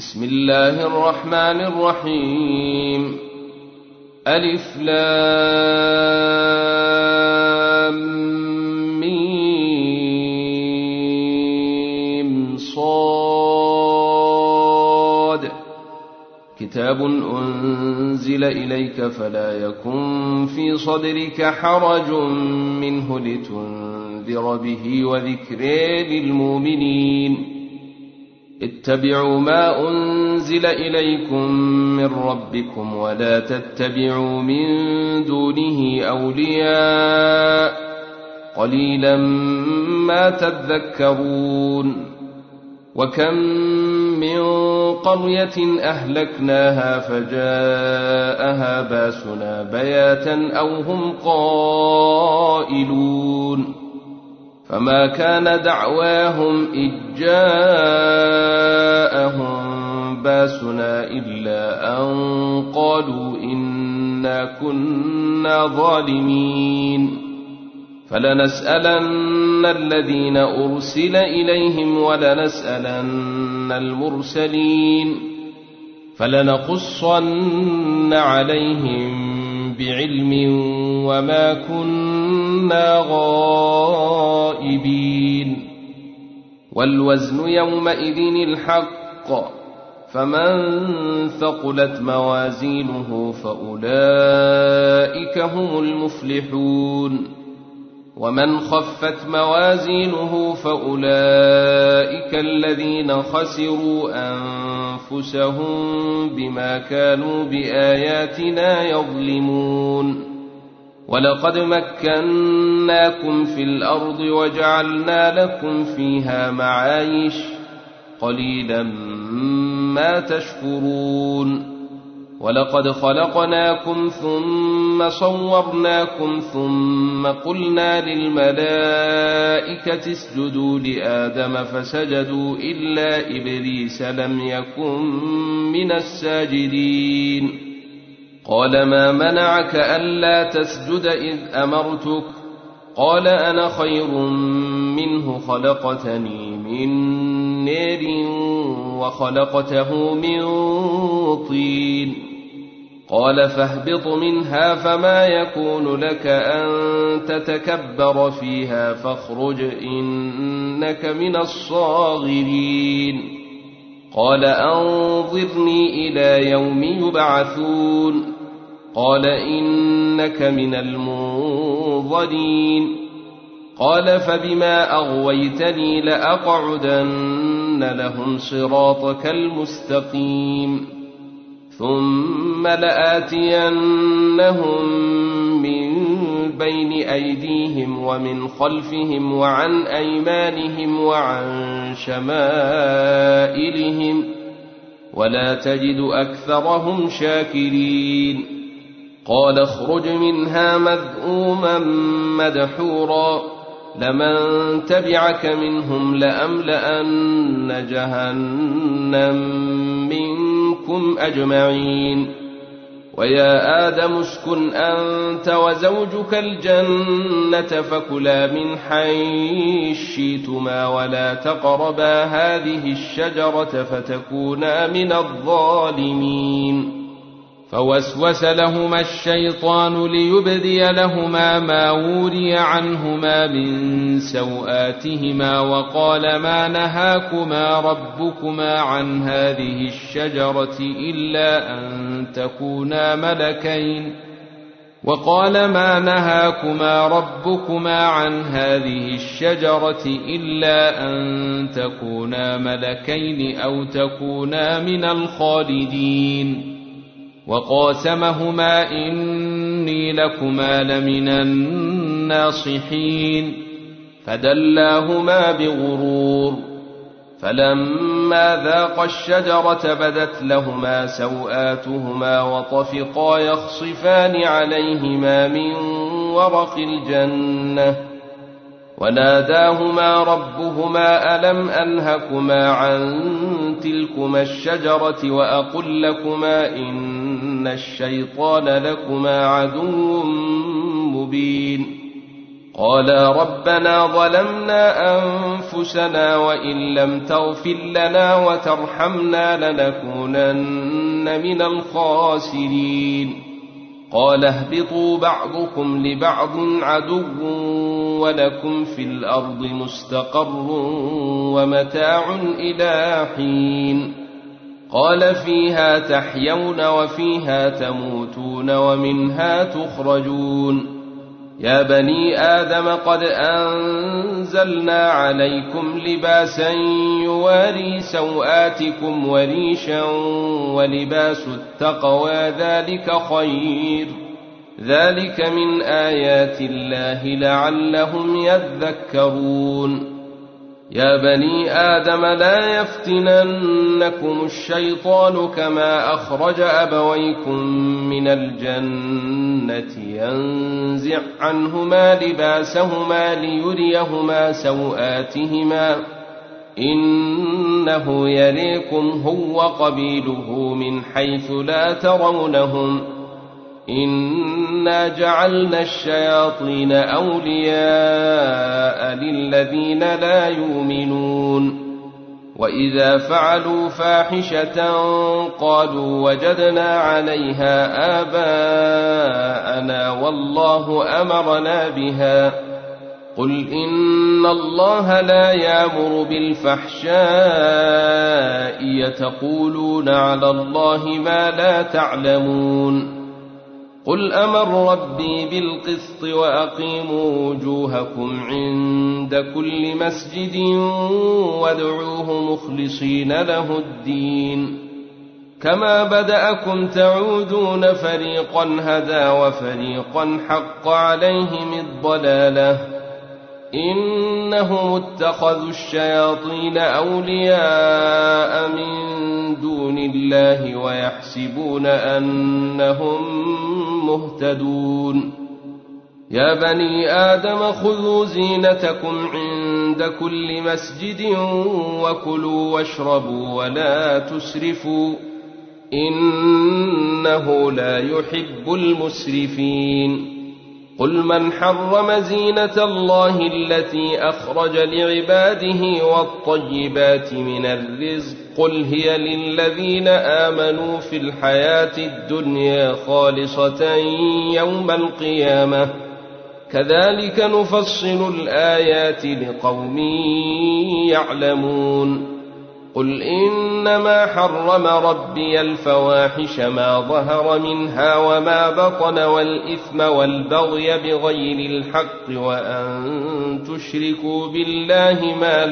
بسم الله الرحمن الرحيم. ألف لام ميم صاد. كتاب أنزل إليك فلا يكن في صدرك حرج منه لتنذر به وذكر للمؤمنين. اتبعوا ما أنزل إليكم من ربكم ولا تتبعوا من دونه أولياء قليلا ما تذكرون. وكم من قرية أهلكناها فجاءها باسنا بياتا أو هم قائلون. فما كان دعواهم إذ جاءهم باسنا إلا أن قالوا إنا كنا ظالمين. فلنسألن الذين أرسل إليهم ولنسألن المرسلين فلنقصن عليهم بعلم وما كنا غائبين. والوزن يومئذ الحق فمن ثقلت موازينه فأولئك هم المفلحون ومن خفت موازينه فأولئك الذين خسروا أنفسهم بما كانوا بآياتنا يظلمون. ولقد مكناكم في الأرض وجعلنا لكم فيها معايش قليلا ما تشكرون. ولقد خلقناكم ثم صورناكم ثم قلنا للملائكة اسجدوا لآدم فسجدوا إلا إبليس لم يكن من الساجدين. قال ما منعك ألا تسجد إذ أمرتك؟ قال أنا خير منه خلقتني من نار وخلقته من طين. قال فاهبط منها فما يكون لك أن تتكبر فيها فاخرج إنك من الصاغرين. قال أنظرني إلى يوم يبعثون. قال إنك من المنظرين. قال فبما أغويتني لأقعدن لهم صراطك المستقيم ثم لآتينهم من بين أيديهم ومن خلفهم وعن أيمانهم وعن شمائلهم ولا تجد أكثرهم شاكرين. قال اخرج منها مذءوما مدحورا لمن تبعك منهم لأملأن جهنم منكم أجمعين. ويا آدم اسكن أنت وزوجك الجنة فكلا من حيث شئتما ولا تقربا هذه الشجرة فتكونا من الظالمين. فوسوس لهما الشيطان ليبدي لهما ما وري عنهما من سوآتهما وقال ما نهاكما ربكما عن هذه الشجرة إلا أن تكونا ملكين أو تكونا من الخالدين. وقاسمهما إني لكما لمن الناصحين فدلاهما بغرور. فلما ذاقا الشجرة بدت لهما سوآتهما وطفقا يخصفان عليهما من ورق الجنة وناداهما ربهما ألم أنهكما عن تلكما الشجرة وأقل لكما إن الشيطان لكما عدو مبين. قالا ربنا ظلمنا أنفسنا وإن لم تغفر لنا وترحمنا لنكونن من الخاسرين قال اهبطوا بعضكم لبعض عدو ولكم في الأرض مستقر ومتاع إلى حين قال فيها تحيون وفيها تموتون ومنها تخرجون يا بني آدم قد أنزلنا عليكم لباسا يواري سوآتكم وريشا ولباس التقوى ذلك خير ذلك من آيات الله لعلهم يذكرون يا بني آدم لا يفتننكم الشيطان كما أخرج أبويكم من الجنة ينزع عنهما لباسهما ليريهما سوآتهما إنه يريكم هو قبيله من حيث لا ترونهم إنا جعلنا الشياطين أولياء للذين لا يؤمنون وإذا فعلوا فاحشة قالوا وجدنا عليها آباءنا والله أمرنا بها قل إن الله لا يأمر بالفحشاء يتقولون على الله ما لا تعلمون قل أمر ربي بالقسط وأقيموا وجوهكم عند كل مسجد وادعوه مخلصين له الدين كما بدأكم تعودون فريقا هدى وفريقا حق عليهم الضلالة إنهم اتخذوا الشياطين أولياء من دون الله ويحسبون أنهم مهتدون يا بني آدم خذوا زينتكم عند كل مسجد وكلوا واشربوا ولا تسرفوا إنه لا يحب المسرفين قل من حرم زينة الله التي أخرج لعباده والطيبات من الرزق قل هي للذين آمنوا في الحياة الدنيا خالصة يوم القيامة كذلك نفصل الآيات لقوم يعلمون قل إنما حرم ربي الفواحش ما ظهر منها وما بطن والإثم والبغي بغير الحق وأن تشركوا بالله ما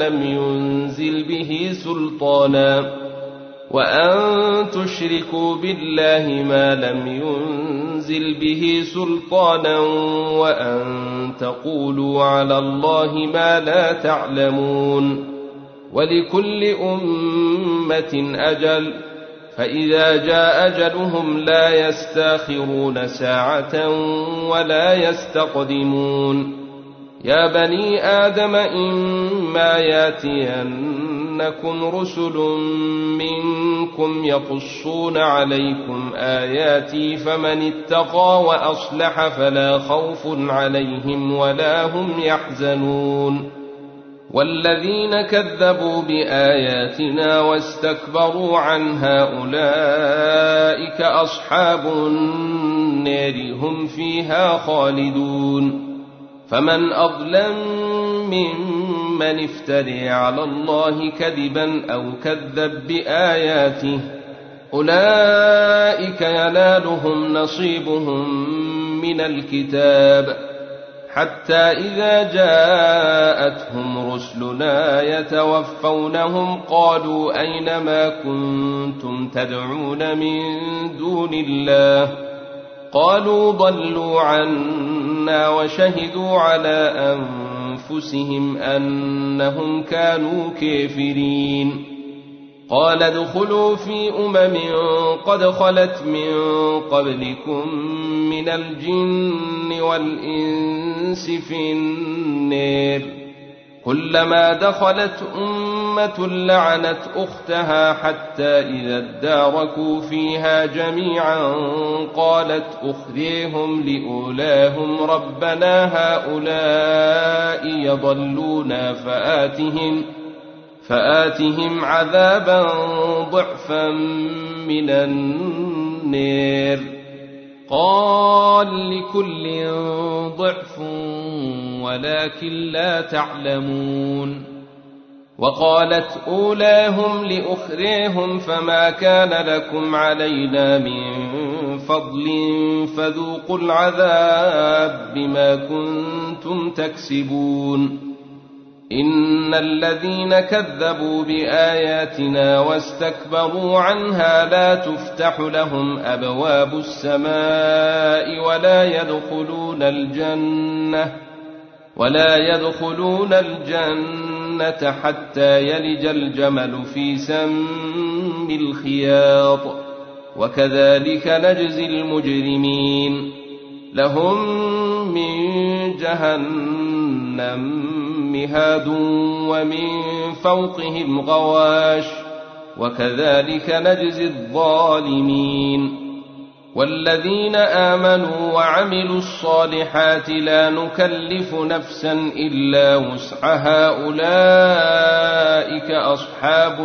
لم ينزل به سلطانا وأن تقولوا على الله ما لا تعلمون ولكل أمة أجل فإذا جاء أجلهم لا يستاخرون ساعة ولا يستقدمون يا بني آدم إما ياتينكم رسل منكم يقصون عليكم آياتي فمن اتقى وأصلح فلا خوف عليهم ولا هم يحزنون والذين كذبوا بآياتنا واستكبروا عنها أولئك أصحاب النار هم فيها خالدون فمن أظلم ممن افتري على الله كذبا أو كذب بآياته أولئك ينالهم نصيبهم من الكتاب حتى إذا جاءتهم رسلنا يتوفونهم قالوا أين ما كنتم تدعون من دون الله قالوا ضلوا عنا وشهدوا على أنفسهم أنهم كانوا كافرين قال ادخلوا في قد خلت من قبلكم من الجن والإنس في النار كلما دخلت أمة لعنت أختها حتى إذا اداركوا فيها جميعا قالت أخريهم لأولاهم ربنا هؤلاء يضلونا فآتهم عذابا ضعفا من النار قال لكل ضعف ولكن لا تعلمون وقالت أولاهم لأخريهم فما كان لكم علينا من فضل فذوقوا العذاب بما كنتم تكسبون إن الذين كذبوا بآياتنا واستكبروا عنها لا تفتح لهم أبواب السماء ولا يدخلون الجنة حتى يلج الجمل في سم الخياط وكذلك نجزي المجرمين لهم من جهنم مهاد ومن فوقهم غواش وكذلك نجزي الظالمين والذين آمنوا وعملوا الصالحات لا نكلف نفسا إلا وسعها أولئك أصحاب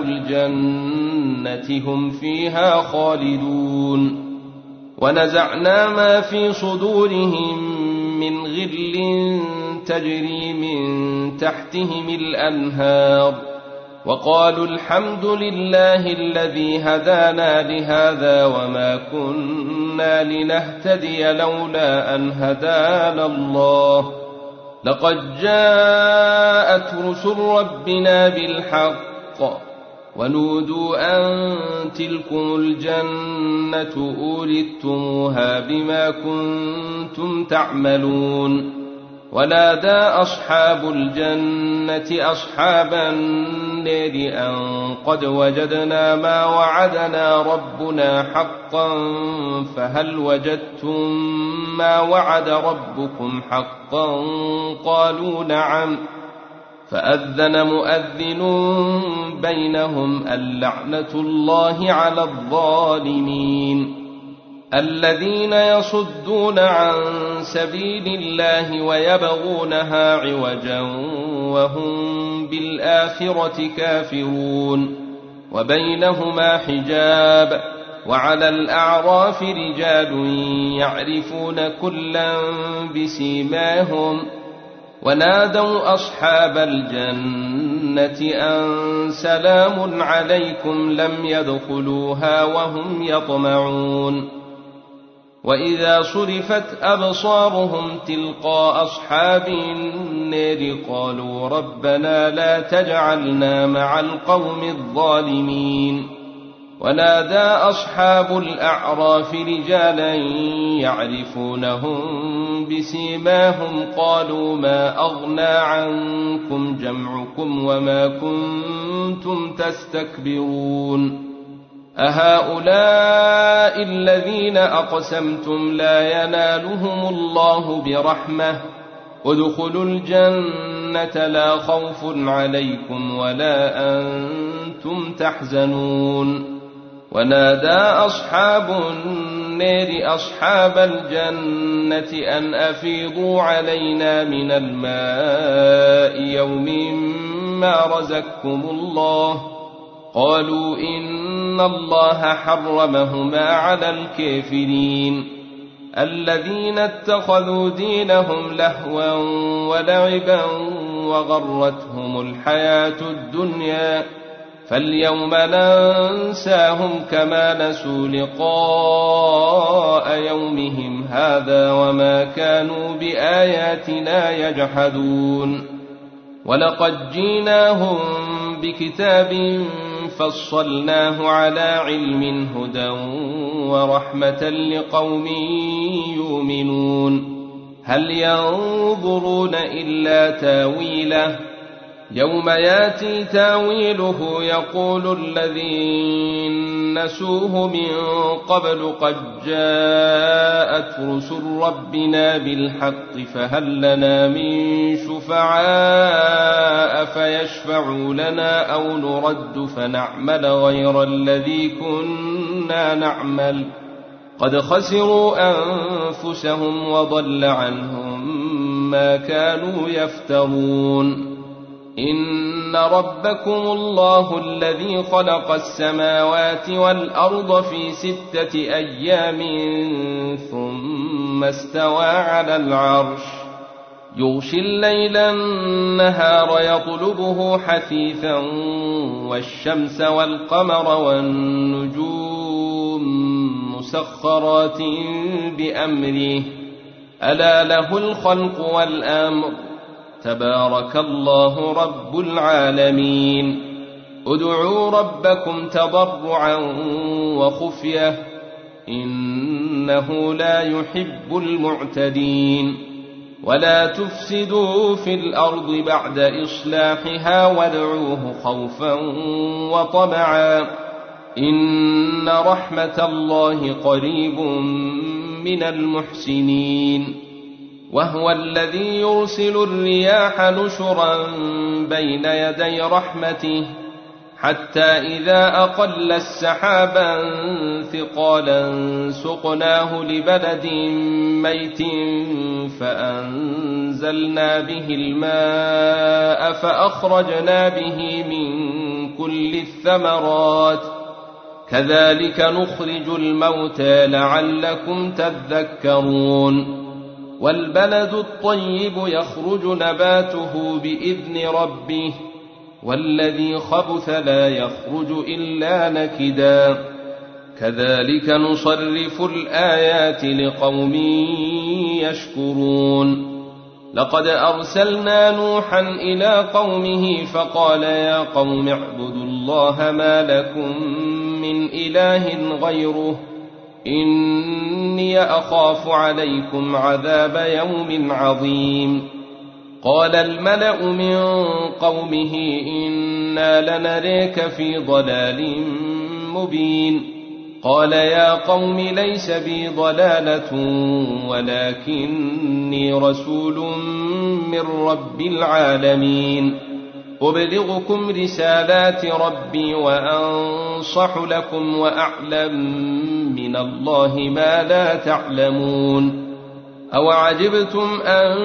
الجنة هم فيها خالدون ونزعنا ما في صدورهم من غل تجري من تحتهم الأنهار وقالوا الحمد لله الذي هدانا لهذا وما كنا لنهتدي لولا أن هدانا الله لقد جاءت رسل ربنا بالحق ونودوا أن تلكم الجنة أورثتموها بما كنتم تعملون ونادى أصحاب الجنة أصحاب النار أن قد وجدنا ما وعدنا ربنا حقا فهل وجدتم ما وعد ربكم حقا قالوا نعم فأذن مؤذن بينهم اللعنة الله على الظالمين الذين يصدون عن سبيل الله ويبغونها عوجا وهم بالآخرة كافرون وبينهما حجاب وعلى الأعراف رجال يعرفون كلا بسيماهم ونادوا أصحاب الجنة أن سلام عليكم لم يدخلوها وهم يطمعون وإذا صرفت أبصارهم تلقاء أصحاب النار قالوا ربنا لا تجعلنا مع القوم الظالمين ونادى أصحاب الأعراف رجالا يعرفونهم بسيماهم قالوا ما أغنى عنكم جمعكم وما كنتم تستكبرون أهؤلاء الذين أقسمتم لا ينالهم الله برحمة ادخلوا الجنة لا خوف عليكم ولا أنتم تحزنون ونادى أصحاب النار أصحاب الجنة أن أفيضوا علينا من الماء يوم ما رزقكم الله قالوا إن الله حرمهما على الكافرين الذين اتخذوا دينهم لهوا ولعبا وغرتهم الحياة الدنيا فاليوم ننساهم كما نسوا لقاء يومهم هذا وما كانوا بآياتنا يجحدون ولقد جيناهم بكتاب فصلناه على علم هدى ورحمة لقوم يؤمنون هل ينظرون إلا تاويله يوم ياتي تاويله يقول الذين نسوه من قبل قد جاءت رسل ربنا بالحق فهل لنا من شفعاء فيشفعوا لنا أو نرد فنعمل غير الذي كنا نعمل قد خسروا أنفسهم وضل عنهم ما كانوا يفترون إن ربكم الله الذي خلق السماوات والأرض في 6 أيام ثم استوى على العرش يغشي الليل النهار يطلبه حثيثا والشمس والقمر والنجوم مسخرات بأمره ألا له الخلق والأمر تبارك الله رب العالمين ادعوا ربكم تضرعا وخفية إنه لا يحب المعتدين ولا تفسدوا في الأرض بعد إصلاحها وادعوه خوفا وطمعا إن رحمة الله قريب من المحسنين وهو الذي يرسل الرياح نشرا بين يدي رحمته حتى إذا أقل السحابا ثقالا سقناه لبلد ميت فأنزلنا به الماء فأخرجنا به من كل الثمرات كذلك نخرج الموتى لعلكم تذكرون والبلد الطيب يخرج نباته بإذن ربه والذي خبث لا يخرج إلا نكدا كذلك نصرف الآيات لقوم يشكرون لقد أرسلنا نوحا إلى قومه فقال يا قوم اعبدوا الله ما لكم من إله غيره إني أخاف عليكم عذاب يوم عظيم قال الملأ من قومه إنا لنريك في ضلال مبين قال يا قوم ليس بي ضلالة ولكني رسول من رب العالمين أبلغكم رسالات ربي وأنصح لكم وأعلم من الله ما لا تعلمون أوعجبتم أن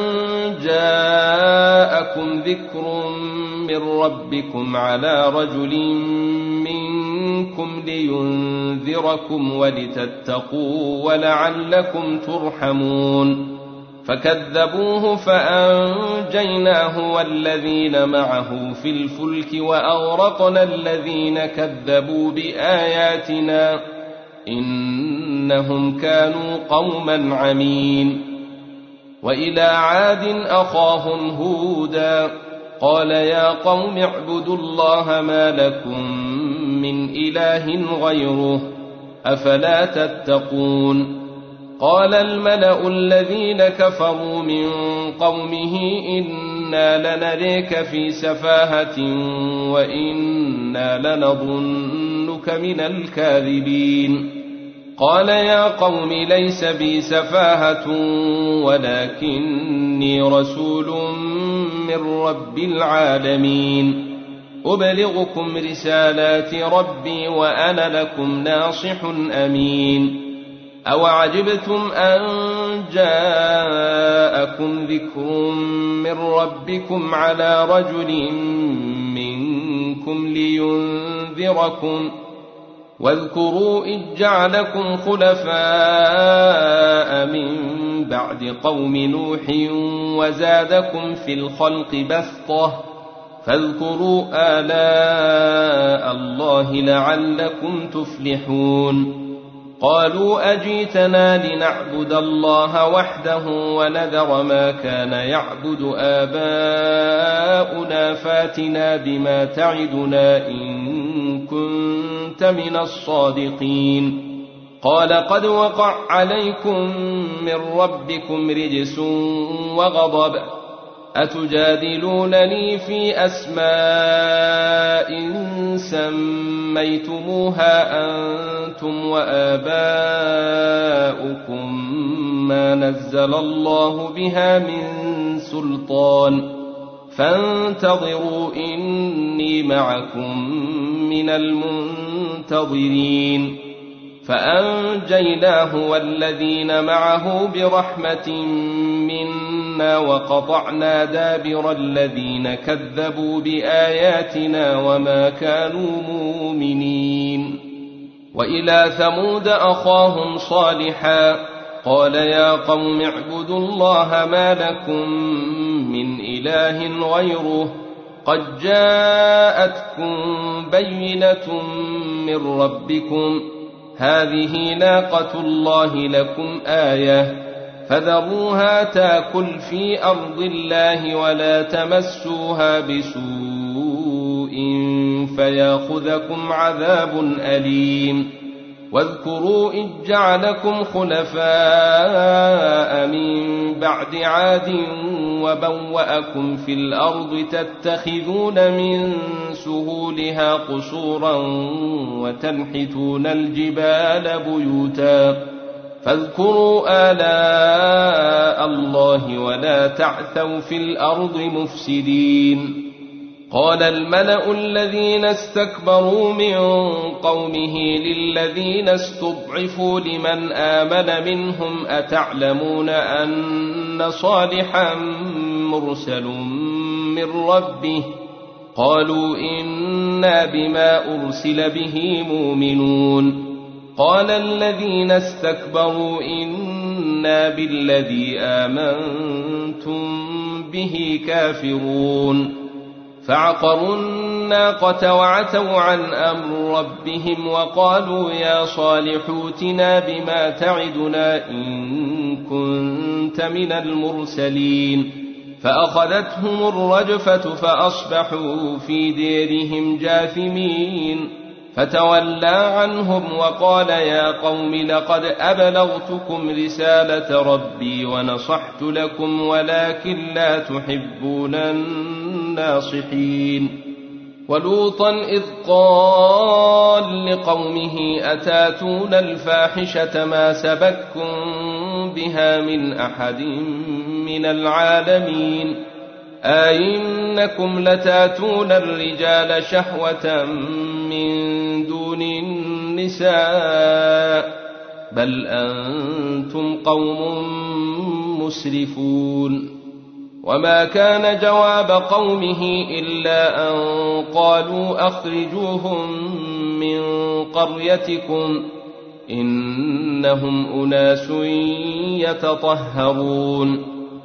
جاءكم ذكر من ربكم على رجل منكم لينذركم ولتتقوا ولعلكم ترحمون فكذبوه فأنجيناه والذين معه في الفلك وأغرقنا الذين كذبوا بآياتنا إنهم كانوا قوما عمين وإلى عاد أخاهم هودا قال يا قوم اعبدوا الله ما لكم من إله غيره أفلا تتقون قال الملأ الذين كفروا من قومه إنا لنريك في سفاهة وإنا لنظنك من الكاذبين قال يا قوم ليس بي سفاهة ولكني رسول من رب العالمين أبلغكم رسالات ربي وأنا لكم ناصح أمين أوعجبتم أن جاءكم ذكر من ربكم على رجل منكم لينذركم واذكروا إذ جعلكم خلفاء من بعد قوم نوح وزادكم في الخلق بسطة فاذكروا آلاء الله لعلكم تفلحون قالوا أجيتنا لنعبد الله وحده ونذر ما كان يعبد آباؤنا فاتنا بما تعدنا إن كنت من الصادقين قال قد وقع عليكم من ربكم رجس وغضب أتجادلونني في أسماء سميتموها أنتم وآباؤكم ما نزل الله بها من سلطان فانتظروا إني معكم من المنتظرين فأنجيناه والذين معه برحمة منا وقطعنا دابر الذين كذبوا بآياتنا وما كانوا مؤمنين وإلى ثمود أخاهم صالحا قال يا قوم اعبدوا الله ما لكم من إله غيره قد جاءتكم بينة من ربكم هذه ناقة الله لكم آية فذروها تاكل في أرض الله ولا تمسوها بسوء فياخذكم عذاب أليم واذكروا إذ جعلكم خلفاء من بعد عاد وبوأكم في الأرض تتخذون من سهولها قصورا وتنحتون الجبال بيوتا فاذكروا آلاء الله ولا تعثوا في الأرض مفسدين قال الملأ الذين استكبروا من قومه للذين استضعفوا لمن آمن منهم أتعلمون أن صالحا مرسل من ربه قالوا إنا بما أرسل به مؤمنون قال الذين استكبروا إنا بالذي آمنتم به كافرون فعقروا الناقة وعتوا عن أمر ربهم وقالوا يا صالح ائتنا بما تعدنا إن كنت من المرسلين فأخذتهم الرجفة فأصبحوا في ديرهم جاثمين فتولى عنهم وقال يا قوم لقد أبلغتكم رسالة ربي ونصحت لكم ولكن لا تحبون الناصحين ولوطا إذ قال لقومه أتاتون الفاحشة ما سبقكم بها من أحد من العالمين أئنكم لتاتون الرجال شهوة من دون النساء بل أنتم قوم مسرفون وما كان جواب قومه إلا أن قالوا أخرجوهم من قريتكم إنهم أناس يتطهرون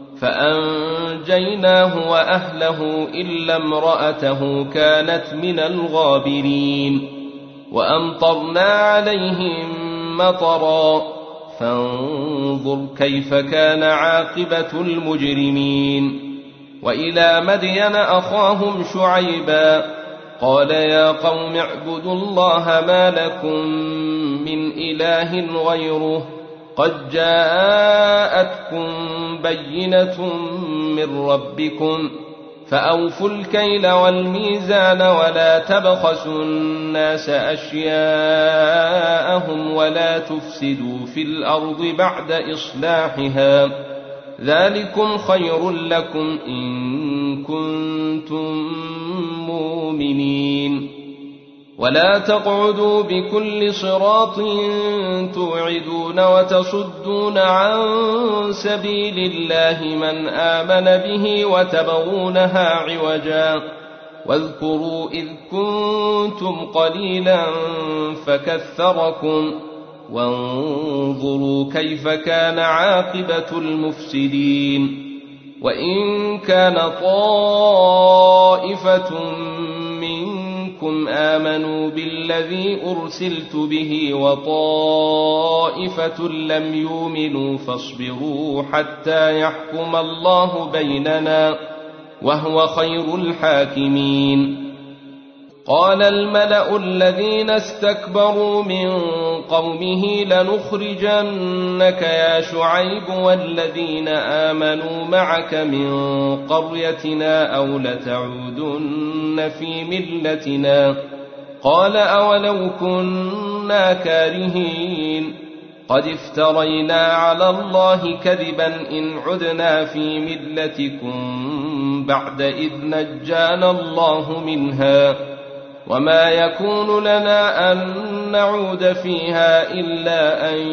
فأنجيناه وأهله إلا امرأته كانت من الغابرين وأمطرنا عليهم مطرا فانظر كيف كان عاقبة المجرمين وإلى مدين أخاهم شعيبا قال يا قوم اعبدوا الله ما لكم من إله غيره قد جاءتكم بينة من ربكم فأوفوا الكيل والميزان ولا تبخسوا الناس أشياءهم ولا تفسدوا في الأرض بعد إصلاحها ذلكم خير لكم إن كنتم مؤمنين ولا تقعدوا بكل صراط توعدون وتصدون عن سبيل الله من آمن به وتبغونها عوجا واذكروا إذ كنتم قليلا فكثركم وانظروا كيف كان عاقبة المفسدين وإن كان طائفة منكم آمنوا بالذي أرسلت به وطائفة لم يؤمنوا فاصبروا حتى يحكم الله بيننا وهو خير الحاكمين قال الملأ الذين استكبروا من قومه لنخرجنك يا شعيب والذين آمنوا معك من قريتنا أو لتعودن في ملتنا قال أولو كنا كارهين قد افترينا على الله كذبا إن عدنا في ملتكم بعد إذ نجانا الله منها وما يكون لنا أن نعود فيها إلا أن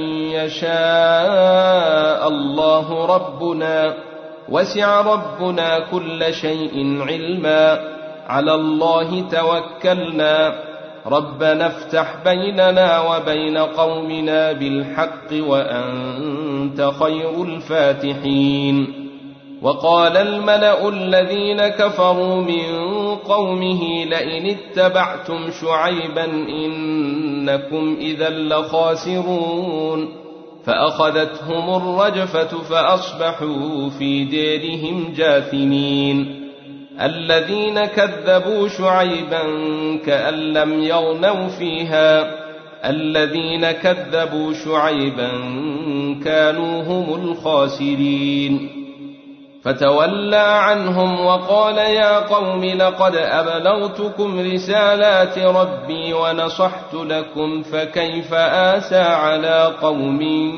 يشاء الله ربنا وسع ربنا كل شيء علما على الله توكلنا ربنا افتح بيننا وبين قومنا بالحق وأنت خير الفاتحين وقال الملأ الذين كفروا من قومه لئن اتبعتم شعيبا إنكم إذا لخاسرون فأخذتهم الرجفة فأصبحوا في ديرهم جاثمين الذين كذبوا شعيبا كأن لم يغنوا فيها الذين كذبوا شعيبا كانوا هم الخاسرين فتولى عنهم وقال يا قوم لقد أبلغتكم رسالات ربي ونصحت لكم فكيف آسى على قوم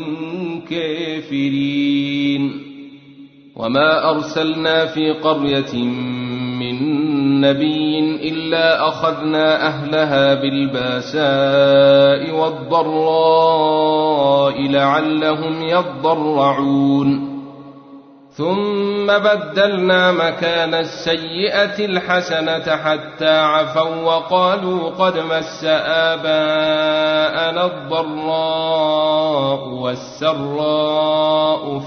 كافرين وما أرسلنا في قرية من نبي إلا أخذنا أهلها بالباساء والضراء لعلهم يضرعون ثم بدلنا مكان السيئة الحسنة حتى عفوا وقالوا قد مس آباءنا الضراء والسراء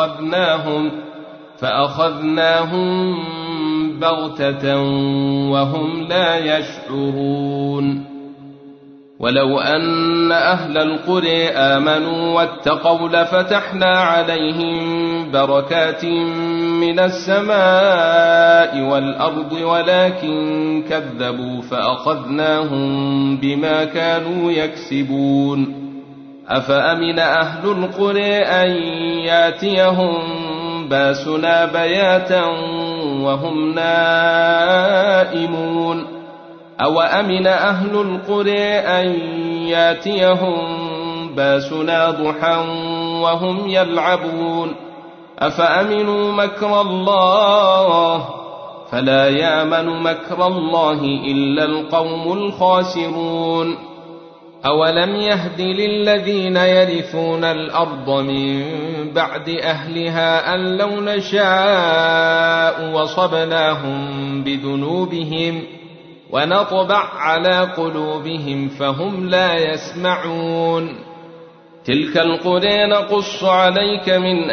فأخذناهم بغتة وهم لا يشعرون ولو أن أهل القرى آمنوا واتقوا لفتحنا عليهم بركات من السماء والأرض ولكن كذبوا فأخذناهم بما كانوا يكسبون أفأمن أهل القرى أن ياتيهم باسنا بياتا وهم نائمون أوأمن أهل القرى أن ياتيهم باسنا ضحى وهم يلعبون أفأمنوا مكر الله فلا يأمن مكر الله إلا القوم الخاسرون أولم يهد للذين يرثون الأرض من بعد أهلها أن لو نشاء وصبناهم بذنوبهم ونطبع على قلوبهم فهم لا يسمعون تلك القرى نقص عليك من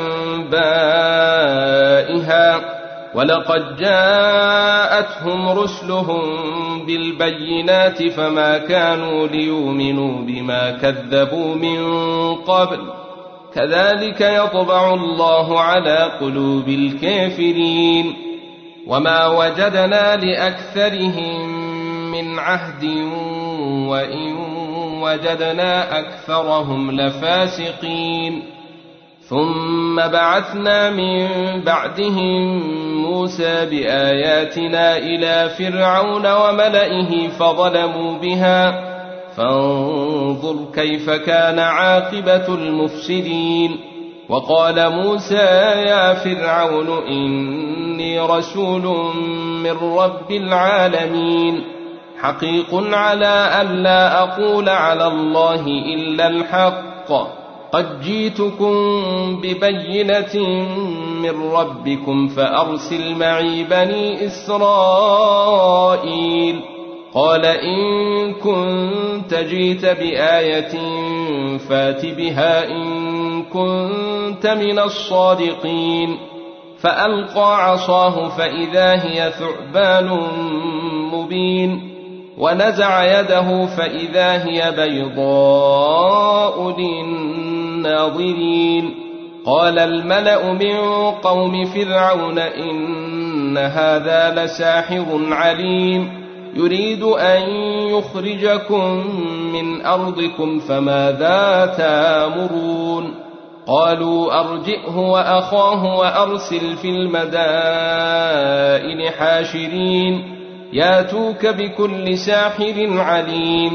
أنبائها ولقد جاءتهم رسلهم بالبينات فما كانوا ليؤمنوا بما كذبوا من قبل كذلك يطبع الله على قلوب الكافرين وما وجدنا لأكثرهم من عهد وإن وجدنا أكثرهم لفاسقين ثم بعثنا من بعدهم موسى بآياتنا إلى فرعون وملئه فظلموا بها فانظر كيف كان عاقبة المفسدين وقال موسى يا فرعون إني رسول من رب العالمين حقيق على ألا أقول على الله إلا الحق قد جئتكم ببينة من ربكم فأرسل معي بني إسرائيل قال إن كنت جئت بآية فات بها إن كنت من الصادقين فألقى عصاه فإذا هي ثعبان مبين ونزع يده فإذا هي بيضاء للناظرين قال الملأ من قوم فرعون إن هذا لساحر عليم يريد أن يخرجكم من أرضكم فماذا تامرون قالوا أرجئه وأخاه وأرسل في المدائن حاشرين ياتوك بكل ساحر عليم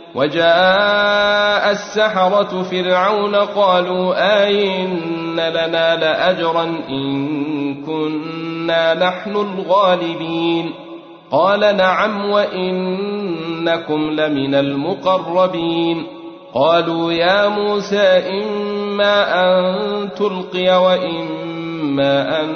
وجاء السحرة فرعون قالوا أئن لنا لأجرا إن كنا نحن الغالبين قال نعم وإنكم لمن المقربين قالوا يا موسى إما أن تلقي وإما أن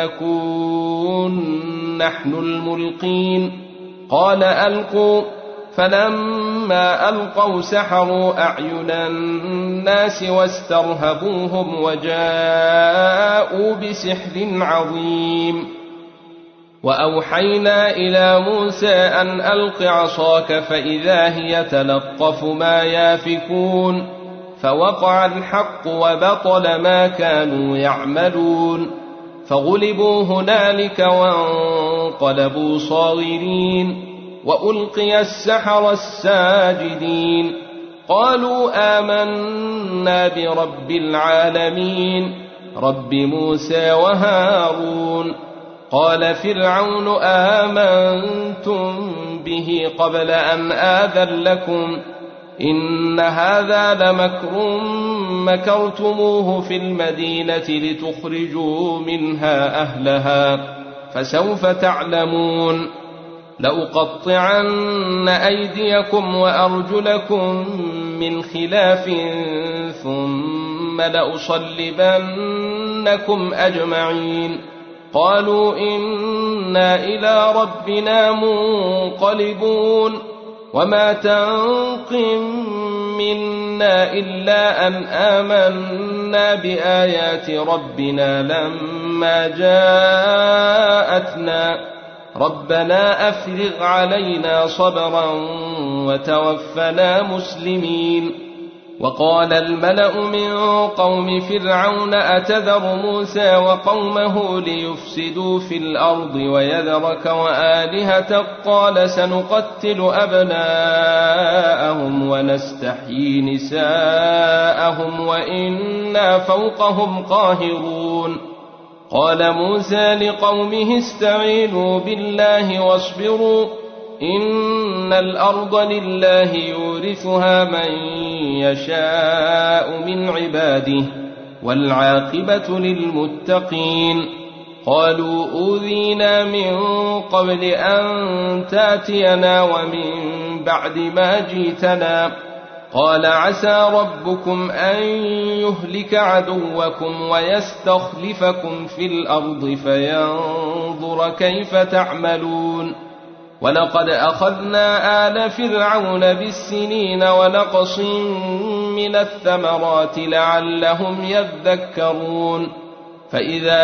نكون نحن الملقين قال ألقوا فلما ألقوا سحروا أعين الناس واسترهبوهم وجاءوا بسحر عظيم وأوحينا إلى موسى أن ألق عصاك فإذا هي تلقف ما يافكون فوقع الحق وبطل ما كانوا يعملون فغلبوا هنالك وانقلبوا صاغرين وألقي السحرة الساجدين قالوا آمنا برب العالمين رب موسى وهارون قال فرعون آمنتم به قبل أن آذن لكم إن هذا لمكر مكرتموه في المدينة لتخرجوا منها أهلها فسوف تعلمون لأقطعن أيديكم وأرجلكم من خلاف ثم لأصلبنكم أجمعين قالوا إنا إلى ربنا منقلبون وما تنقم منا إلا أن آمنا بآيات ربنا لما جاءتنا ربنا أفرغ علينا صبرا وتوفنا مسلمين وقال الملأ من قوم فرعون أتذر موسى وقومه ليفسدوا في الأرض ويذرك وآلهتك قال سنقتل أبناءهم ونستحيي نساءهم وإنا فوقهم قاهرون قال موسى لقومه استعينوا بالله واصبروا إن الأرض لله يورثها من يشاء من عباده والعاقبة للمتقين قالوا أوذينا من قبل أن تاتينا ومن بعد ما جئتنا قال عسى ربكم أن يهلك عدوكم ويستخلفكم في الأرض فينظر كيف تعملون ولقد أخذنا آل فرعون بالسنين ونقص من الثمرات لعلهم يذكرون فإذا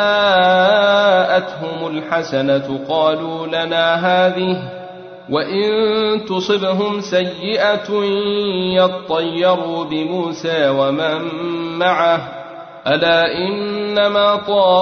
جاءتهم الحسنة قالوا لنا هذه وإن تصبهم سيئة يطيروا بموسى ومن معه ألا إنما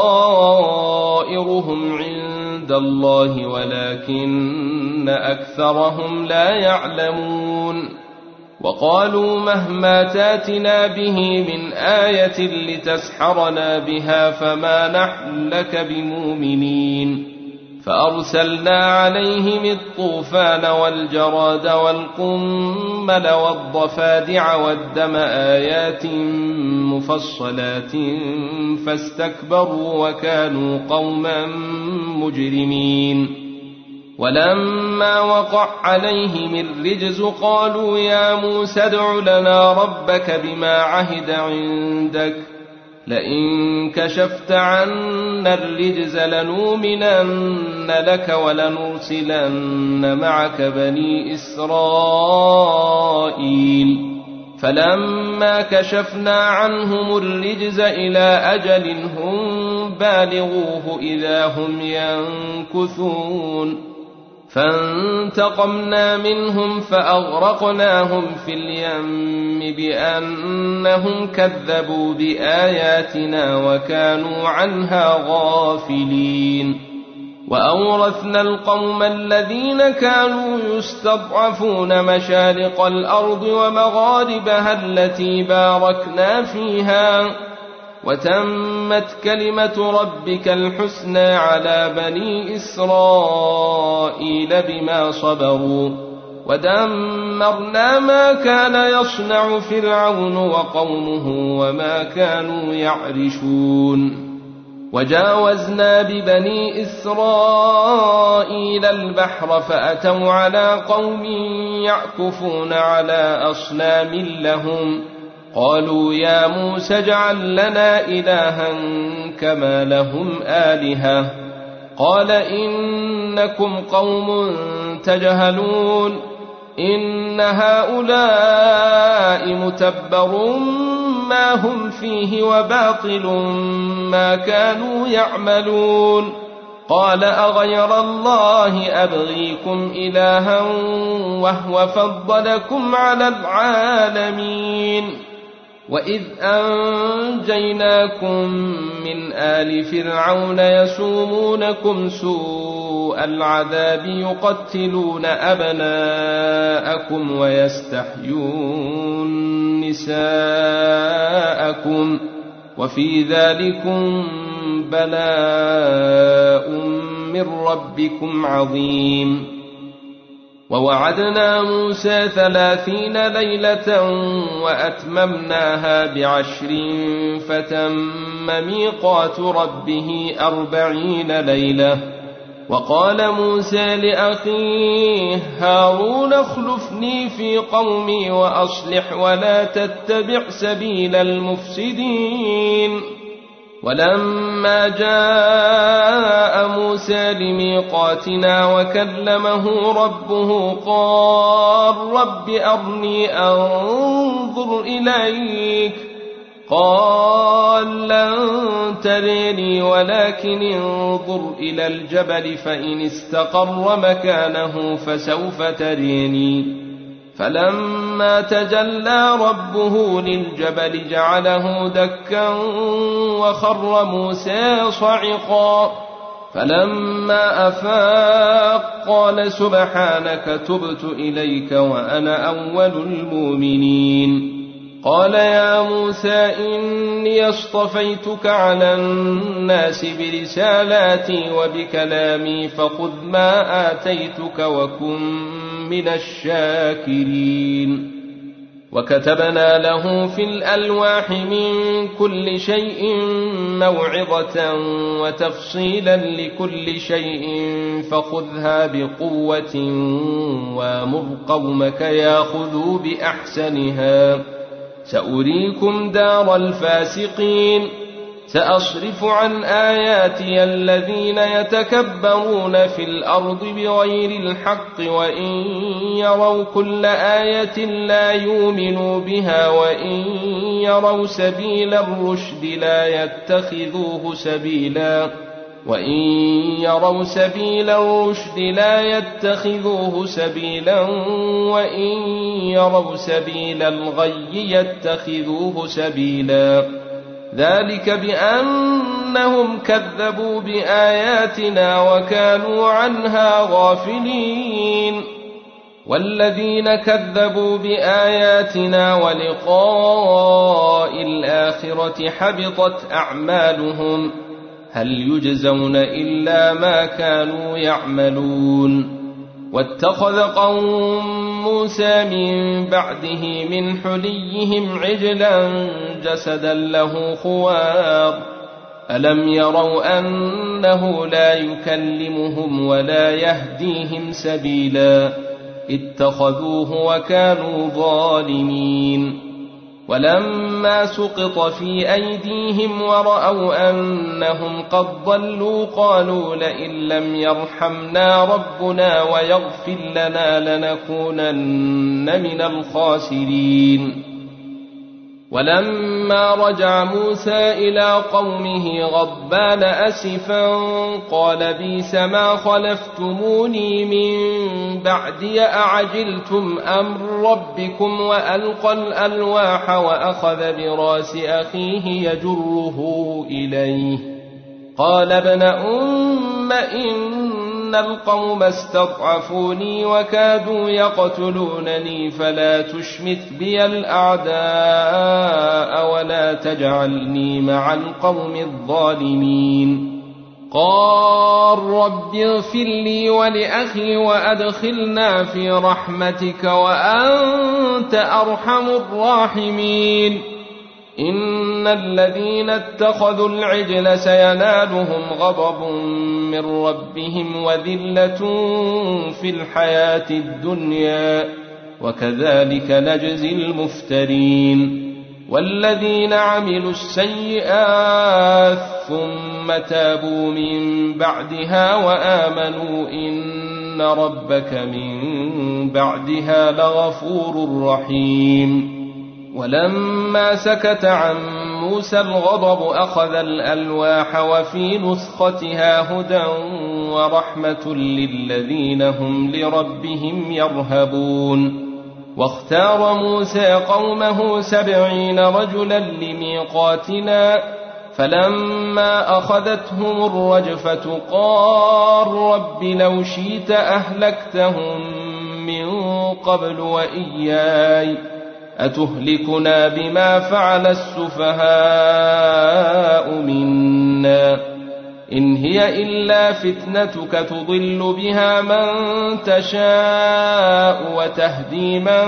طائرهم عند الله ولكن أكثرهم لا يعلمون وقالوا مهما تاتنا به من آية لتسحرنا بها فما نحن لك بمؤمنين فأرسلنا عليهم الطوفان والجراد والقمل والضفادع والدم آيات مفصلات فاستكبروا وكانوا قوما مجرمين ولما وقع عليهم الرجز قالوا يا موسى ادع لنا ربك بما عهد عندك لئن كشفت عنا الرجز لنؤمنن لك ولنرسلن معك بني إسرائيل فلما كشفنا عنهم الرجز إلى أجل هم بالغوه إذا هم ينكثون فانتقمنا منهم فأغرقناهم في اليم بأنهم كذبوا بآياتنا وكانوا عنها غافلين وأورثنا القوم الذين كانوا يستضعفون مشارق الأرض ومغاربها التي باركنا فيها وتمت كلمة ربك الحسنى على بني إسرائيل بما صبروا ودمرنا ما كان يصنع فرعون وقومه وما كانوا يعرشون وجاوزنا ببني إسرائيل البحر فأتوا على قوم يعكفون على أصنام لهم قالوا يا موسى اجعل لنا إلها كما لهم آلهة قال إنكم قوم تجهلون إن هؤلاء متبر ما هم فيه وباطل ما كانوا يعملون قال أغير الله أبغيكم إلها وهو فضلكم على العالمين وإذ أنجيناكم من آل فرعون يسومونكم سوء العذاب يقتلون أبناءكم ويستحيون نساءكم وفي ذلكم بلاء من ربكم عظيم ووعدنا موسى 30 ليلة وأتممناها ب10 فتم ميقات ربه 40 ليلة وقال موسى لأخيه هارون اخلفني في قومي وأصلح ولا تتبع سبيل المفسدين ولما جاء موسى لميقاتنا وكلمه ربه قال رب أرني أنظر إليك قال لن تريني ولكن انظر إلى الجبل فإن استقر مكانه فسوف تريني فلما تجلى ربه للجبل جعله دكا وخر موسى صعقا فلما أفاق قال سبحانك تبت إليك وأنا أول المؤمنين قال يا موسى إني اصطفيتك على الناس برسالاتي وبكلامي فخذ ما آتيتك وكن من الشاكرين وكتبنا له في الألواح من كل شيء موعظة وتفصيلا لكل شيء فخذها بقوة وامر قومك ياخذوا بأحسنها سأريكم دار الفاسقين سأصرف عن آياتي الذين يتكبرون في الأرض بغير الحق وإن يروا كل آية لا يؤمنوا بها وإن يروا سبيل الرشد لا يتخذوه سبيلا وإن يروا سبيل الرشد لا يتخذوه سبيلا وإن يروا سبيل الغي يتخذوه سبيلا ذلك بأنهم كذبوا بآياتنا وكانوا عنها غافلين والذين كذبوا بآياتنا ولقاء الآخرة حبطت أعمالهم هل يجزون إلا ما كانوا يعملون واتخذ قوم موسى من بعده من حليهم عجلا جسدا له خوار ألم يروا أنه لا يكلمهم ولا يهديهم سبيلا اتخذوه وكانوا ظالمين ولما سقط في أيديهم ورأوا أنهم قد ضلوا قالوا لئن لم يرحمنا ربنا ويغفر لنا لنكونن من الخاسرين ولما رجع موسى إلى قومه غضبان أسفا قال بئس ما خلفتموني من بعدي أعجلتم أمر ربكم وألقى الألواح وأخذ براس أخيه يجره إليه قال ابن أم إن القوم استضعفوني وكادوا يقتلونني فلا تشمت بي الأعداء ولا تجعلني مع القوم الظالمين. قال رب اغفر لي ولأخي وأدخلنا في رحمتك وأنت أرحم الراحمين. إن الذين اتخذوا العجل سينالهم غضب من ربهم وذلة في الحياة الدنيا وكذلك نجزي المفترين. والذين عملوا السيئات ثم تابوا من بعدها وآمنوا إن ربك من بعدها لغفور رحيم. ولما سكت عن موسى الغضب أخذ الألواح وفي نسختها هدى ورحمة للذين هم لربهم يرهبون. واختار موسى قومه 70 رجلا لميقاتنا فلما أخذتهم الرجفة قال رب لو شئت أهلكتهم من قبل وإياي أتهلكنا بما فعل السفهاء منا إن هي إلا فتنتك تضل بها من تشاء وتهدي من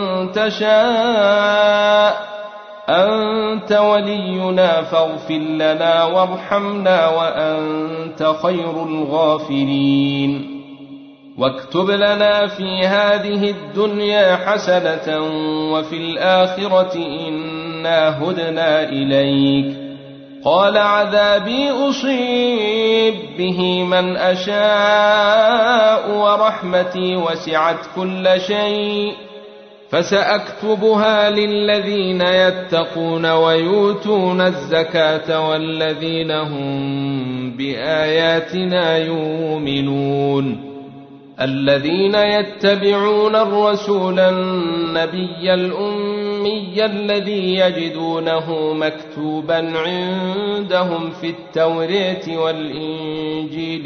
تشاء أنت ولينا فاغفر لنا وارحمنا وأنت خير الغافرين. واكتب لنا في هذه الدنيا حسنة وفي الآخرة إنا هدنا إليك. قال عذابي أصيب به من أشاء ورحمتي وسعت كل شيء فسأكتبها للذين يتقون ويؤتون الزكاة والذين هم بآياتنا يؤمنون. الذين يتبعون الرسول النبي الأمي الذي يجدونه مكتوبا عندهم في التوراة والإنجيل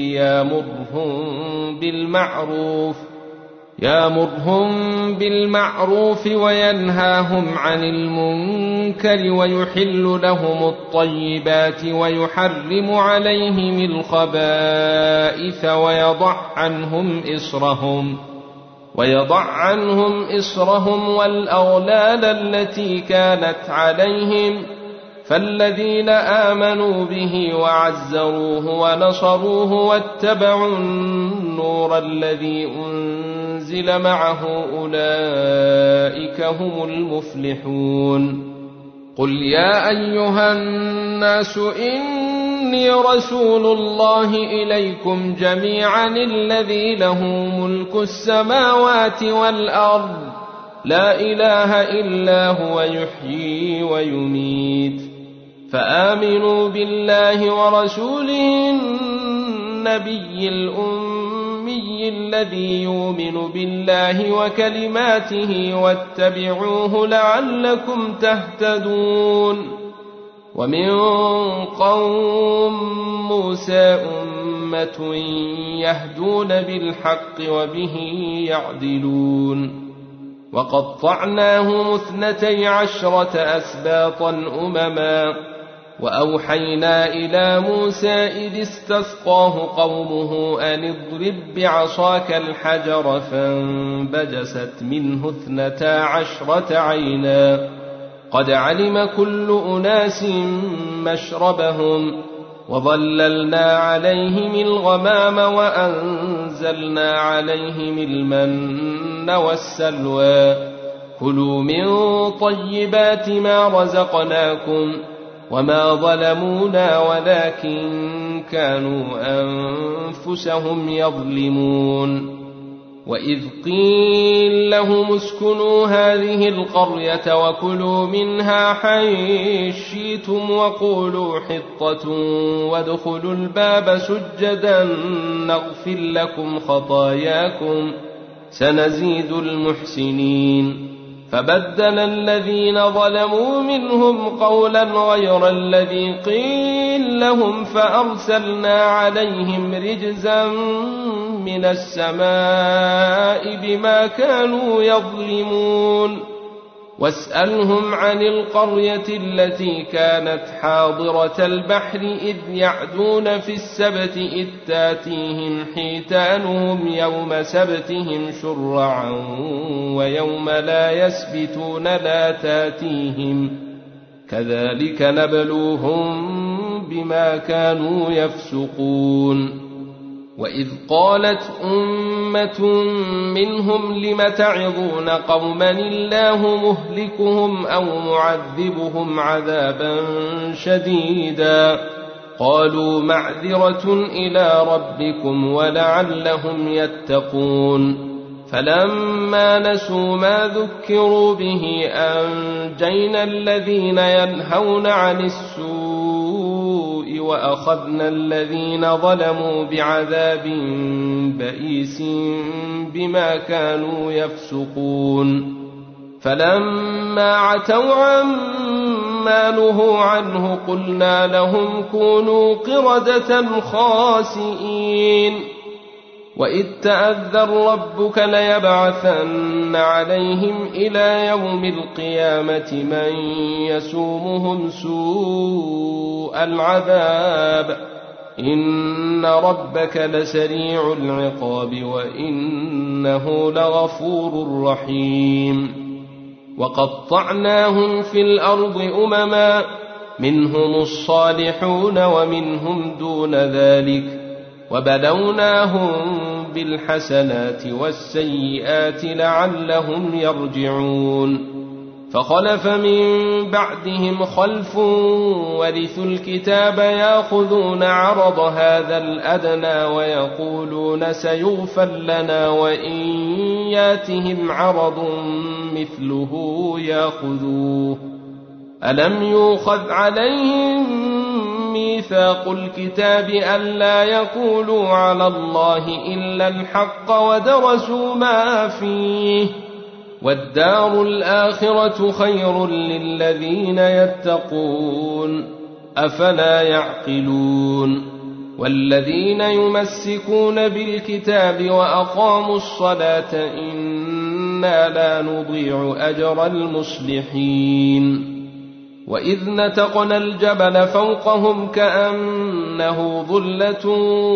يأمرهم بالمعروف وينهاهم عن المنكر ويحل لهم الطيبات ويحرم عليهم الخبائث ويضع عنهم إصرهم والأغلال التي كانت عليهم. فالذين آمنوا به وعزروه ونصروه واتبعوا النور الذي أنزل معه أولئك هم المفلحون. قل يا أيها الناس إني رسول الله إليكم جميعا الذي له ملك السماوات والأرض لا إله إلا هو يحيي ويميت. فآمنوا بالله ورسوله النبي الأمي الذي يؤمن بالله وكلماته واتبعوه لعلكم تهتدون. ومن قوم موسى أمة يهدون بالحق وبه يعدلون. وقطعناهم 12 أسباطا أمما وأوحينا إلى موسى إذ استسقاه قومه أن اضرب بعصاك الحجر فانبجست منه 12 عينا قد علم كل أناس مشربهم وظللنا عليهم الغمام وأنزلنا عليهم المن والسلوى كلوا من طيبات ما رزقناكم وما ظلمونا ولكن كانوا أنفسهم يظلمون. وإذ قيل لهم اسكنوا هذه القرية وكلوا منها حيث شئتم وقولوا حطة وادخلوا الباب سجدا نغفر لكم خطاياكم سنزيد المحسنين. فبدل الذين ظلموا منهم قولا غير الذي قيل لهم فأرسلنا عليهم رجزا من السماء بما كانوا يظلمون واسألهم عن القرية التي كانت حاضرة البحر إذ يعدون في السبت إذ تاتيهم حيتانهم يوم سبتهم شرعا ويوم لا يسبتون لا تاتيهم كذلك نبلوهم بما كانوا يفسقون وإذ قالت أمة منهم لم تعظون قوما الله مهلكهم أو معذبهم عذابا شديدا قالوا معذرة إلى ربكم ولعلهم يتقون فلما نسوا ما ذكروا به أنجينا الذين ينهون عن السوء وأخذنا الذين ظلموا بعذاب بئيس بما كانوا يفسقون فلما عتوا عما نهوا عنه قلنا لهم كونوا قردة خاسئين وإذ تأذن ربك ليبعثن عليهم إلى يوم القيامة من يسومهم سوء العذاب إن ربك لسريع العقاب وإنه لغفور رحيم وقطعناهم في الأرض أمما منهم الصالحون ومنهم دون ذلك وبلوناهم بالحسنات والسيئات لعلهم يرجعون فخلف من بعدهم خلف ورثوا الكتاب ياخذون عرض هذا الأدنى ويقولون سيغفر لنا وإن ياتهم عرض مثله ياخذوه ألم يؤخذ عليهم ميثاق الكتاب ألا يقولوا على الله إلا الحق ودرسوا ما فيه والدار الآخرة خير للذين يتقون أفلا يعقلون والذين يمسكون بالكتاب وأقاموا الصلاة إنا لا نضيع أجر المصلحين وإذ نتقنا الجبل فوقهم كأنه ظلة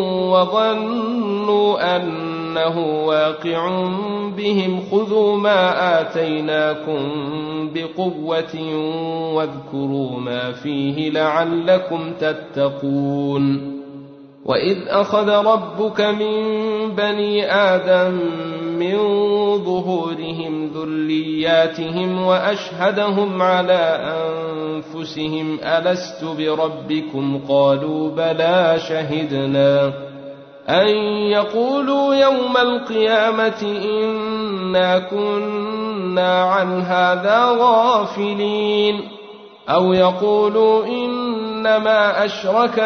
وظنوا أنه واقع بهم خذوا ما آتيناكم بقوة واذكروا ما فيه لعلكم تتقون وإذ أخذ ربك من بني آدم من ظهورهم ذرياتهم وأشهدهم على أنفسهم ألست بربكم قالوا بلى شهدنا أن يقولوا يوم القيامة إنا كنا عن هذا غافلين أو يقولوا إنما أشرك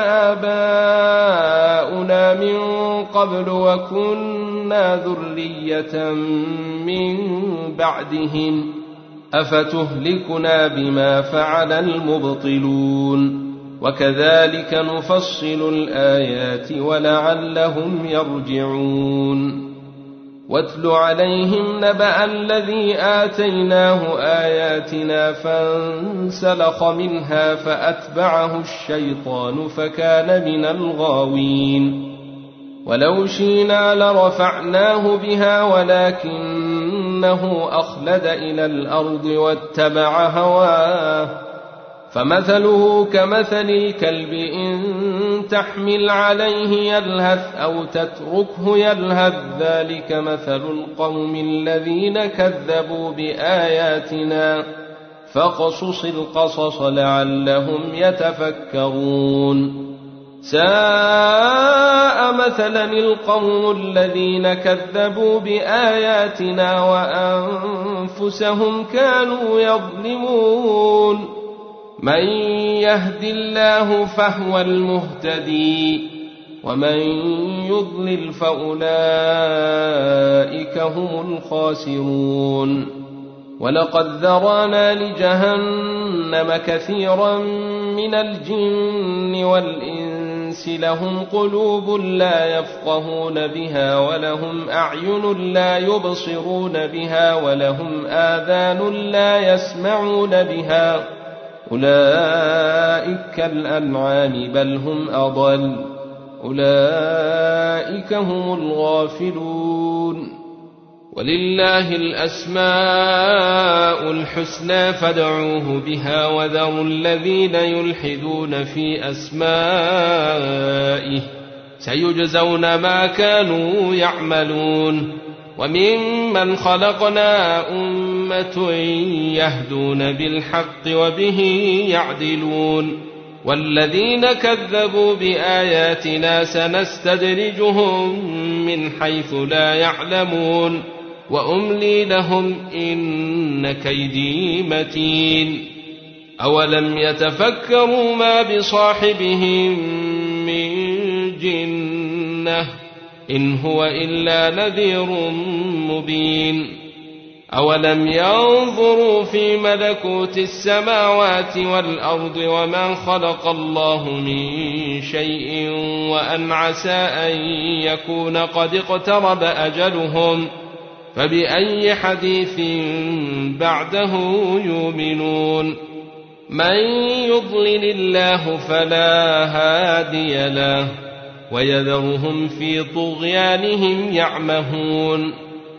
آباؤنا من قبل وكنا ذرية من بعدهم أفتهلكنا بما فعل المبطلون وكذلك نفصل الآيات ولعلهم يرجعون واتل عليهم نبأ الذي آتيناه آياتنا فانسلخ منها فأتبعه الشيطان فكان من الغاوين ولو شئنا لرفعناه بها ولكنه أخلد إلى الأرض واتبع هواه فمثله كمثل الكلب إن تحمل عليه يلهث أو تتركه يلهث ذلك مثل القوم الذين كذبوا بآياتنا فاقصص القصص لعلهم يتفكرون ساء مثلا القوم الذين كذبوا بآياتنا وأنفسهم كانوا يظلمون من يهد الله فهو المهتدي ومن يضلل فأولئك هم الخاسرون ولقد ذرانا لجهنم كثيرا من الجن والإنس لهم قلوب لا يفقهون بها ولهم أعين لا يبصرون بها ولهم آذان لا يسمعون بها أولئك كالأنعام بل هم أضل أولئك هم الغافلون ولله الأسماء الحسنى فادعوه بها وذروا الذين يلحدون في أسمائه سيجزون ما كانوا يعملون وممن خلقنا أمة يهدون بالحق وبه يعدلون والذين كذبوا بآياتنا سنستدرجهم من حيث لا يعلمون وأملي لهم إن كيدي متين أولم يتفكروا ما بصاحبهم من جنة إن هو إلا نذير مبين أولم ينظروا في ملكوت السماوات والأرض وما خلق الله من شيء وأن عسى أن يكون قد اقترب أجلهم فبأي حديث بعده يؤمنون من يضلل الله فلا هادي له ويذرهم في طغيانهم يعمهون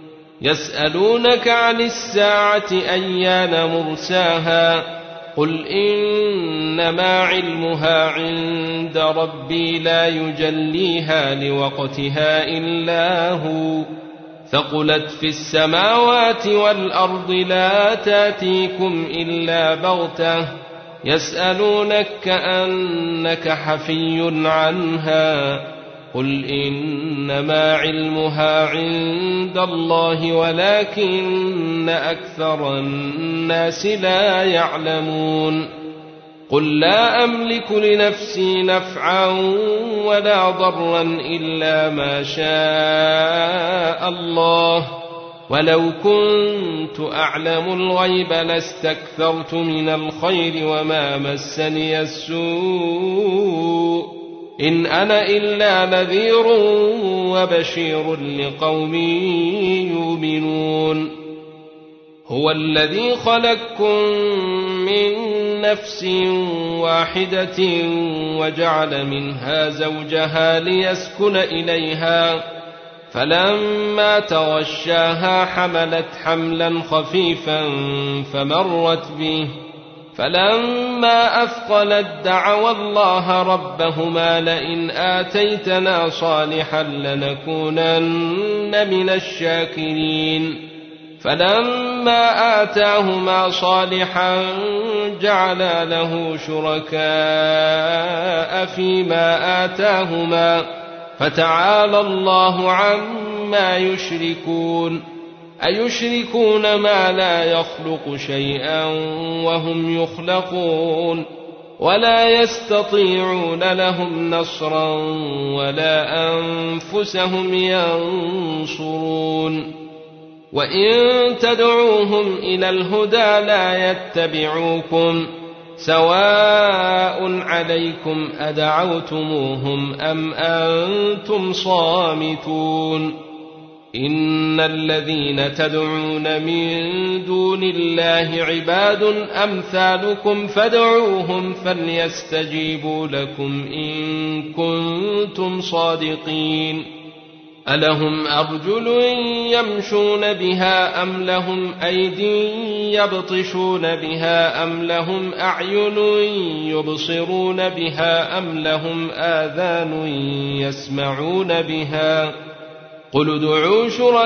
يسألونك عن الساعة أيان مرساها قل إنما علمها عند ربي لا يجليها لوقتها إلا هو ثقلت في السماوات والأرض لا تاتيكم إلا بغتة يسألونك كأنك حفي عنها قل إنما علمها عند الله ولكن أكثر الناس لا يعلمون قل لا أملك لنفسي نفعا ولا ضرا إلا ما شاء الله ولو كنت أعلم الغيب لاستكثرت من الخير وما مسني السوء إن أنا إلا نذير وبشير لقوم يؤمنون هو الذي خلقكم من نفس واحدة وجعل منها زوجها ليسكن إليها فلما تغشاها حملت حملا خفيفا فمرت به فلما أثقلت دعوا الله ربهما لئن آتيتنا صالحا لنكونن من الشاكرين فلما آتاهما صالحا جعلا له شركاء فيما آتاهما فتعالى الله عما يشركون أيشركون ما لا يخلق شيئا وهم يخلقون ولا يستطيعون لهم نصرا ولا أنفسهم ينصرون وإن تدعوهم إلى الهدى لا يتبعوكم سواء عليكم أدعوتموهم أم أنتم صامتون إن الذين تدعون من دون الله عباد أمثالكم فادعوهم فليستجيبوا لكم إن كنتم صادقين ألهم أرجل يمشون بها أم لهم أيدي يبطشون بها أم لهم أعين يبصرون بها أم لهم آذان يسمعون بها قل ادعوا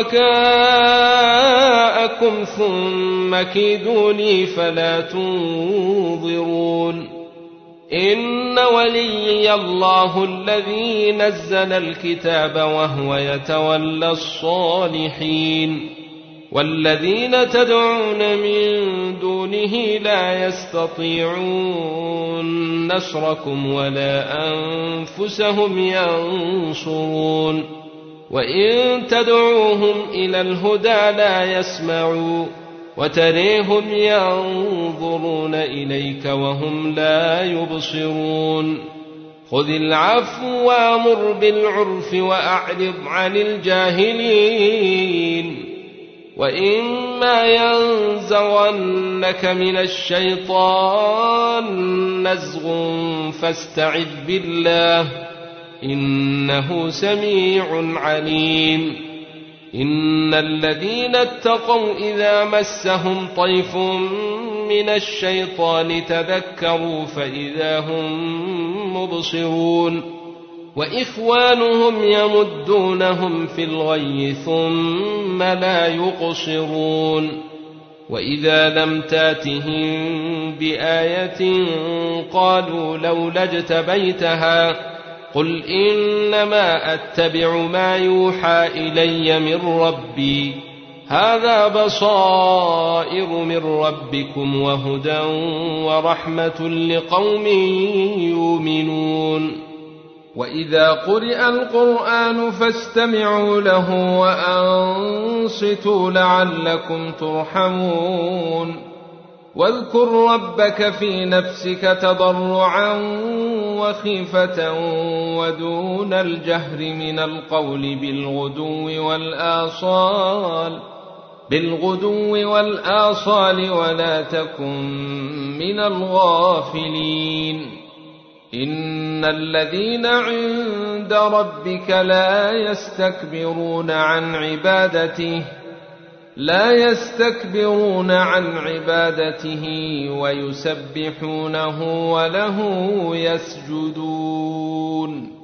شركاءكم ثم كيدوني فلا تنظرون إن وليي الله الذي نزل الكتاب وهو يتولى الصالحين والذين تدعون من دونه لا يستطيعون نصركم ولا أنفسهم ينصرون وإن تدعوهم إلى الهدى لا يسمعوا وتريهم ينظرون إليك وهم لا يبصرون خذ العفو وامر بالعرف وأعرض عن الجاهلين وإما ينزغنك من الشيطان نزغ فاستعذ بالله إنه سميع عليم إن الذين اتقوا إذا مسهم طيف من الشيطان تذكروا فإذا هم مبصرون وإخوانهم يمدونهم في الغي ثم لا يقصرون وإذا لم تاتهم بآية قالوا لولا اجتبيتها قل إنما أتبع ما يوحى إلي من ربي هذا بصائر من ربكم وهدى ورحمة لقوم يؤمنون وإذا قرئ القرآن فاستمعوا له وأنصتوا لعلكم ترحمون واذكر ربك في نفسك تضرعا وخيفة ودون الجهر من القول بالغدو والآصال ولا تكن من الغافلين إن الذين عند ربك لا يستكبرون عن عبادته ويسبحونه وله يسجدون